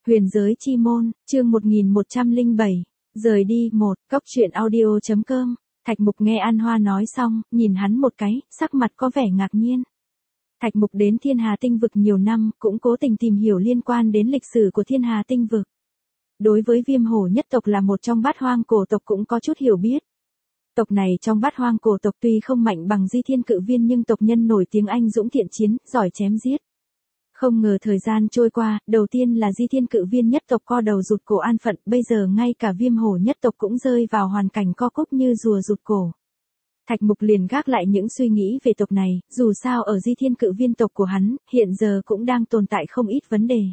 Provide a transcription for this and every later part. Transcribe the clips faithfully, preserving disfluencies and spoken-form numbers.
Huyền giới chi môn, chương một nghìn một trăm lẻ bảy, rời đi một, cốc truyện audio.com, Thạch Mục nghe An Hoa nói xong, nhìn hắn một cái, sắc mặt có vẻ ngạc nhiên. Thạch Mục đến Thiên Hà Tinh Vực nhiều năm, cũng cố tình tìm hiểu liên quan đến lịch sử của Thiên Hà Tinh Vực. Đối với Viêm Hổ nhất tộc là một trong bát hoang cổ tộc cũng có chút hiểu biết. Tộc này trong bát hoang cổ tộc tuy không mạnh bằng Di Thiên Cự Viên nhưng tộc nhân nổi tiếng anh dũng thiện chiến, giỏi chém giết. Không ngờ thời gian trôi qua, đầu tiên là Di Thiên Cự Viên nhất tộc co đầu rụt cổ an phận, bây giờ ngay cả Viêm Hổ nhất tộc cũng rơi vào hoàn cảnh co cúc như rùa rụt cổ. Thạch Mục liền gác lại những suy nghĩ về tộc này, dù sao ở Di Thiên Cự Viên tộc của hắn, hiện giờ cũng đang tồn tại không ít vấn đề.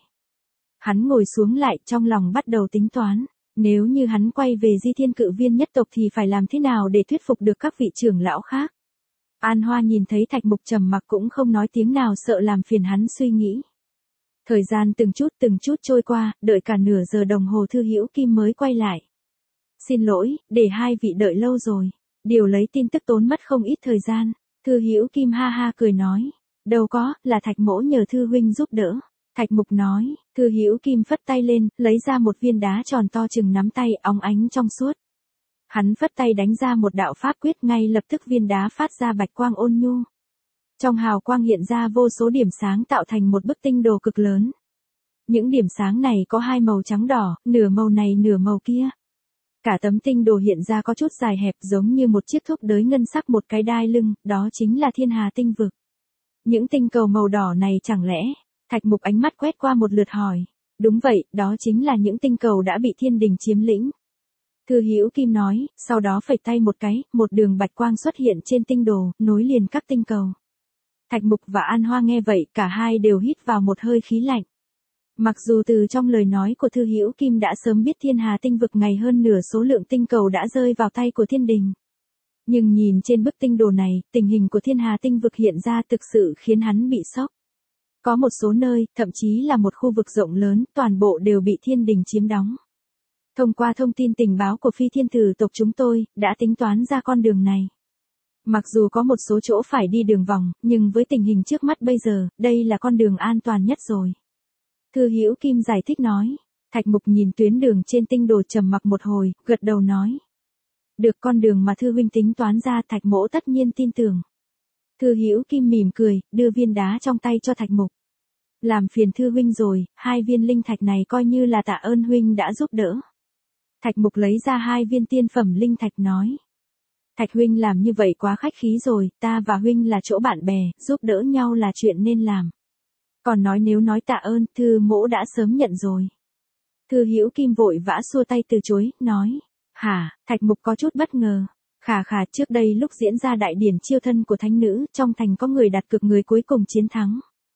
Hắn ngồi xuống lại, trong lòng bắt đầu tính toán, nếu như hắn quay về Di Thiên Cự Viên nhất tộc thì phải làm thế nào để thuyết phục được các vị trưởng lão khác. An Hoa nhìn thấy Thạch Mục trầm mặc cũng không nói tiếng nào, sợ làm phiền hắn suy nghĩ. Thời gian từng chút từng chút trôi qua, đợi cả nửa giờ đồng hồ Thư Hữu Kim mới quay lại. Xin lỗi, để hai vị đợi lâu rồi. Điều lấy tin tức tốn mất không ít thời gian. Thư Hữu Kim ha ha cười nói. Đâu có, là Thạch mỗ nhờ Thư huynh giúp đỡ. Thạch Mục nói. Thư Hữu Kim phất tay lên, lấy ra một viên đá tròn to chừng nắm tay, óng ánh trong suốt. Hắn phất tay đánh ra một đạo pháp quyết, ngay lập tức viên đá phát ra bạch quang ôn nhu. Trong hào quang hiện ra vô số điểm sáng tạo thành một bức tinh đồ cực lớn. Những điểm sáng này có hai màu trắng đỏ, nửa màu này nửa màu kia. Cả tấm tinh đồ hiện ra có chút dài hẹp giống như một chiếc thúc đới ngân sắc một cái đai lưng, đó chính là Thiên Hà Tinh Vực. Những tinh cầu màu đỏ này chẳng lẽ? Thạch Mục ánh mắt quét qua một lượt hỏi. Đúng vậy, đó chính là những tinh cầu đã bị thiên đình chiếm lĩnh. Thư Hữu Kim nói, sau đó phẩy tay một cái, một đường bạch quang xuất hiện trên tinh đồ, nối liền các tinh cầu. Thạch Mục và An Hoa nghe vậy, cả hai đều hít vào một hơi khí lạnh. Mặc dù từ trong lời nói của Thư Hữu Kim đã sớm biết Thiên Hà Tinh Vực ngày hơn nửa số lượng tinh cầu đã rơi vào tay của thiên đình. Nhưng nhìn trên bức tinh đồ này, tình hình của Thiên Hà Tinh Vực hiện ra thực sự khiến hắn bị sốc. Có một số nơi, thậm chí là một khu vực rộng lớn, toàn bộ đều bị thiên đình chiếm đóng. Thông qua thông tin tình báo của phi thiên tử tộc chúng tôi, đã tính toán ra con đường này. Mặc dù có một số chỗ phải đi đường vòng, nhưng với tình hình trước mắt bây giờ, đây là con đường an toàn nhất rồi. Thư Hữu Kim giải thích nói. Thạch Mục nhìn tuyến đường trên tinh đồ trầm mặc một hồi, gật đầu nói. Được, con đường mà Thư huynh tính toán ra Thạch mỗ tất nhiên tin tưởng. Thư Hữu Kim mỉm cười, đưa viên đá trong tay cho Thạch Mục. Làm phiền Thư huynh rồi, hai viên linh thạch này coi như là tạ ơn huynh đã giúp đỡ. Thạch Mục lấy ra hai viên tiên phẩm linh thạch nói. Thạch huynh làm như vậy quá khách khí rồi, ta và huynh là chỗ bạn bè, giúp đỡ nhau là chuyện nên làm. Còn nói nếu nói tạ ơn, Thư mỗ đã sớm nhận rồi. Thư Hữu Kim vội vã xua tay từ chối, nói. Hả, Thạch Mục có chút bất ngờ. Khà khà, trước đây lúc diễn ra đại điển chiêu thân của thánh nữ, trong thành có người đặt cược người cuối cùng chiến thắng.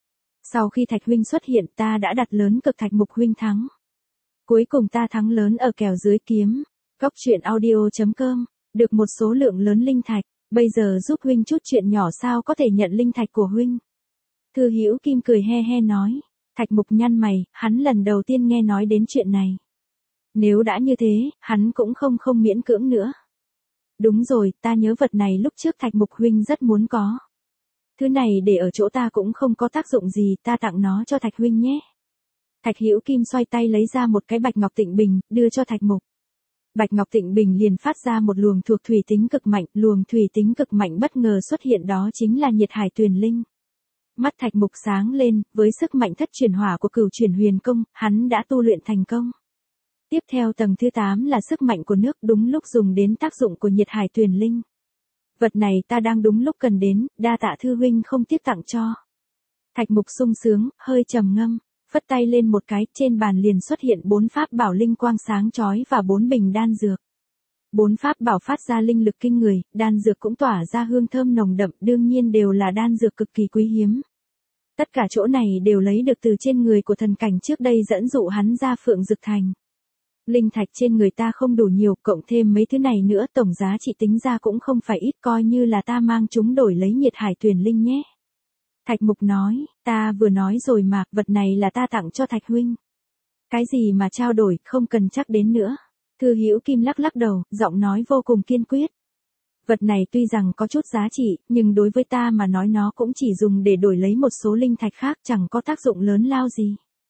Sau khi Thạch huynh xuất hiện ta đã đặt lớn cực Thạch Mục huynh thắng. Cuối cùng ta thắng lớn ở kèo dưới kiếm. Cốc truyện audio.com, được một số lượng lớn linh thạch, bây giờ giúp huynh chút chuyện nhỏ sao có thể nhận linh thạch của huynh. Thư Hữu Kim cười he he nói. Thạch Mục nhăn mày, hắn lần đầu tiên nghe nói đến chuyện này. Nếu đã như thế, hắn cũng không không miễn cưỡng nữa. Đúng rồi, ta nhớ vật này lúc trước Thạch Mục huynh rất muốn có. Thứ này để ở chỗ ta cũng không có tác dụng gì, ta tặng nó cho Thạch huynh nhé. Thạch Hữu Kim xoay tay lấy ra một cái bạch ngọc tịnh bình, đưa cho Thạch Mục. Bạch ngọc tịnh bình liền phát ra một luồng thuộc thủy tính cực mạnh, luồng thủy tính cực mạnh bất ngờ xuất hiện, đó chính là nhiệt hải tuyền linh. Mắt Thạch Mục sáng lên, với sức mạnh thất chuyển hỏa của cửu chuyển huyền công, hắn đã tu luyện thành công. Tiếp theo tầng thứ tám là sức mạnh của nước, đúng lúc dùng đến tác dụng của nhiệt hải tuyền linh. Vật này ta đang đúng lúc cần đến, đa tạ Thư huynh không tiếc tặng cho. Thạch Mục sung sướng, hơi trầm ngâm, phất tay lên một cái, trên bàn liền xuất hiện bốn pháp bảo linh quang sáng chói và bốn bình đan dược. Bốn pháp bảo phát ra linh lực kinh người, đan dược cũng tỏa ra hương thơm nồng đậm, đương nhiên đều là đan dược cực kỳ quý hiếm. Tất cả chỗ này đều lấy được từ trên người của thần cảnh trước đây dẫn dụ hắn ra Phượng Dực Thành. Linh thạch trên người ta không đủ nhiều, cộng thêm mấy thứ này nữa, tổng giá trị tính ra cũng không phải ít, coi như là ta mang chúng đổi lấy nhiệt hải tuyền linh nhé. Thạch Mục nói, ta vừa nói rồi mà, vật này là ta tặng cho Thạch huynh. Cái gì mà trao đổi, không cần chắc đến nữa. Thư Hữu Kim lắc lắc đầu, giọng nói vô cùng kiên quyết. Vật này tuy rằng có chút giá trị, nhưng đối với ta mà nói nó cũng chỉ dùng để đổi lấy một số linh thạch khác, chẳng có tác dụng lớn lao gì.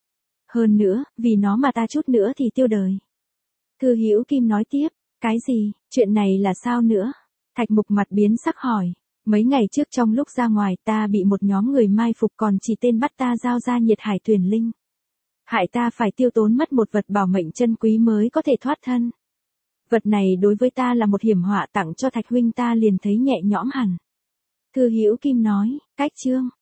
Hơn nữa, vì nó mà ta chút nữa thì tiêu đời. Thư Hữu Kim nói tiếp, cái gì, chuyện này là sao nữa? Thạch Mục mặt biến sắc hỏi, mấy ngày trước trong lúc ra ngoài ta bị một nhóm người mai phục còn chỉ tên bắt ta giao ra nhiệt hải tuyển linh. Hại ta phải tiêu tốn mất một vật bảo mệnh chân quý mới có thể thoát thân. Vật này đối với ta là một hiểm họa, tặng cho Thạch huynh ta liền thấy nhẹ nhõm hẳn. Thư Hữu Kim nói, cách chương,